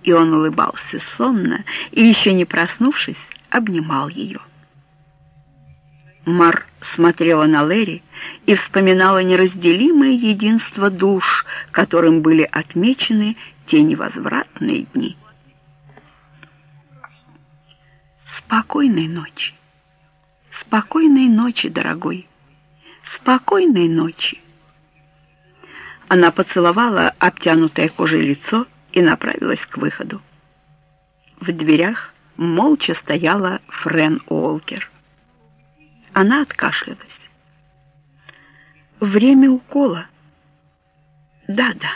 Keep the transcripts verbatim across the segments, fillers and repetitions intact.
и он улыбался сонно и, еще не проснувшись, обнимал ее. Мар смотрела на Лэри и вспоминала неразделимое единство душ, которым были отмечены те невозвратные дни. Спокойной ночи, спокойной ночи, дорогой, спокойной ночи. Она поцеловала обтянутое кожей лицо и направилась к выходу. В дверях молча стояла Френ Уолкер. Она откашлялась. Время укола. Да-да.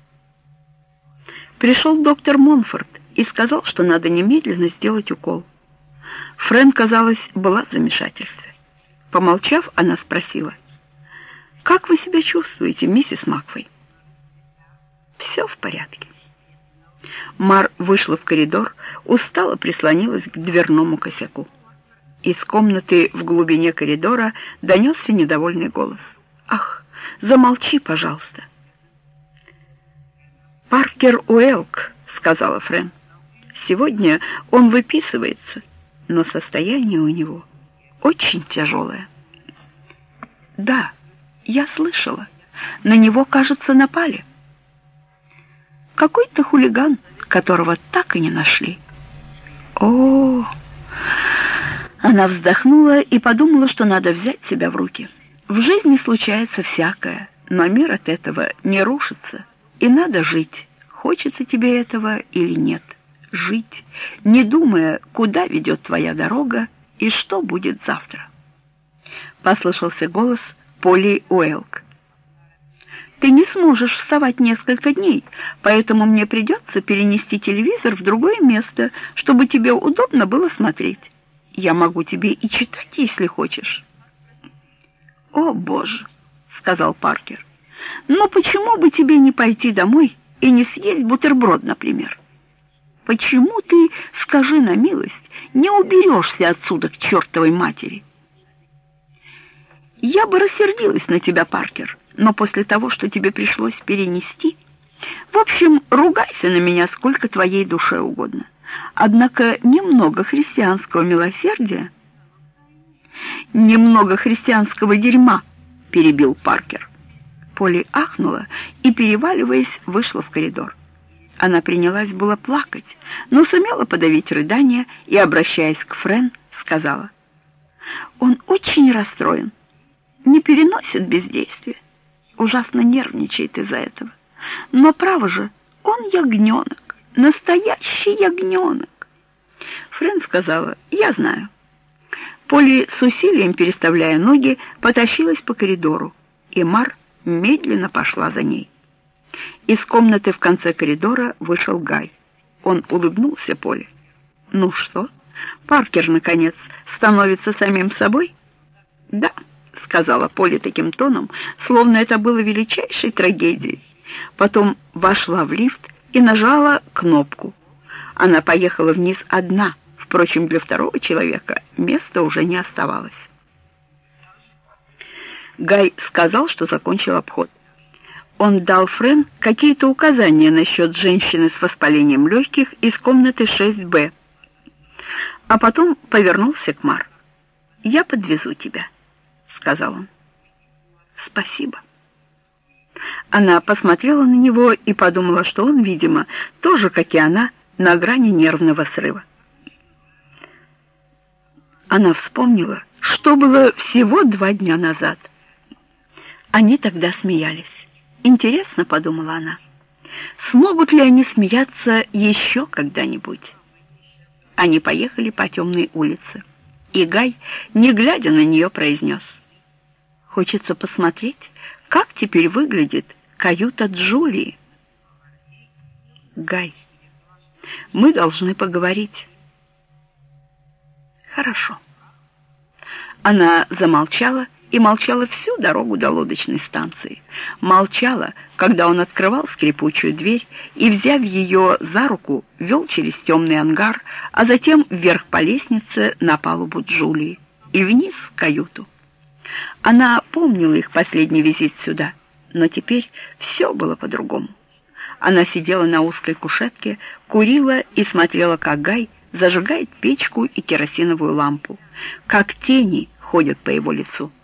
Пришел доктор Монфорд и сказал, что надо немедленно сделать укол. Френ, казалось, была в замешательстве. Помолчав, она спросила: «Как вы себя чувствуете, миссис Макфей?» «Все в порядке». Мар вышла в коридор, устало прислонилась к дверному косяку. Из комнаты в глубине коридора донесся недовольный голос. «Ах, замолчи, пожалуйста!» «Паркер Уэлк», — сказала Френ. «Сегодня он выписывается, но состояние у него очень тяжелое». «Да, я слышала. На него, кажется, напали. Какой-то хулиган, которого так и не нашли». «О-о-о!» Она вздохнула и подумала, что надо взять себя в руки. В жизни случается всякое, но мир от этого не рушится, и надо жить, хочется тебе этого или нет. Жить, не думая, куда ведет твоя дорога и что будет завтра. Послышался голос Полли Уэлк. «Ты не сможешь вставать несколько дней, поэтому мне придется перенести телевизор в другое место, чтобы тебе удобно было смотреть. Я могу тебе и читать, если хочешь». «О, Боже!» — сказал Паркер. «Но почему бы тебе не пойти домой и не съесть бутерброд, например? Почему ты, скажи на милость, не уберешься отсюда к чертовой матери?» «Я бы рассердилась на тебя, Паркер, но после того, что тебе пришлось перенести... В общем, ругайся на меня сколько твоей душе угодно. Однако немного христианского милосердия...» «Немного христианского дерьма», — перебил Паркер. Полли ахнула и, переваливаясь, вышла в коридор. Она принялась было плакать, но сумела подавить рыдание и, обращаясь к Френ, сказала: «Он очень расстроен, не переносит бездействия, ужасно нервничает из-за этого. Но, право же, он ягненок, настоящий ягненок». Френ сказала: «Я знаю». Полли, с усилием переставляя ноги, потащилась по коридору, и Мар медленно пошла за ней. Из комнаты в конце коридора вышел Гай. Он улыбнулся Полли. «Ну что, Паркер, наконец, становится самим собой?» «Да», — сказала Полли таким тоном, словно это было величайшей трагедией. Потом вошла в лифт и нажала кнопку. Она поехала вниз одна. Впрочем, для второго человека места уже не оставалось. Гай сказал, что закончил обход. Он дал Френ какие-то указания насчет женщины с воспалением легких из комнаты шесть Б, а потом повернулся к Мар. «Я подвезу тебя», — сказал он. «Спасибо». Она посмотрела на него и подумала, что он, видимо, тоже, как и она, на грани нервного срыва. Она вспомнила, что было всего два дня назад. Они тогда смеялись. Интересно, подумала она, смогут ли они смеяться еще когда-нибудь? Они поехали по темной улице, и Гай, не глядя на нее, произнес: «Хочется посмотреть, как теперь выглядит каюта Джулии». «Гай, мы должны поговорить». «Хорошо». Она замолчала и молчала всю дорогу до лодочной станции. Молчала, когда он открывал скрипучую дверь и, взяв ее за руку, вел через темный ангар, а затем вверх по лестнице на палубу Джулии и вниз в каюту. Она помнила их последний визит сюда, но теперь все было по-другому. Она сидела на узкой кушетке, курила и смотрела, как Гай зажигает печку и керосиновую лампу, как тени ходят по его лицу.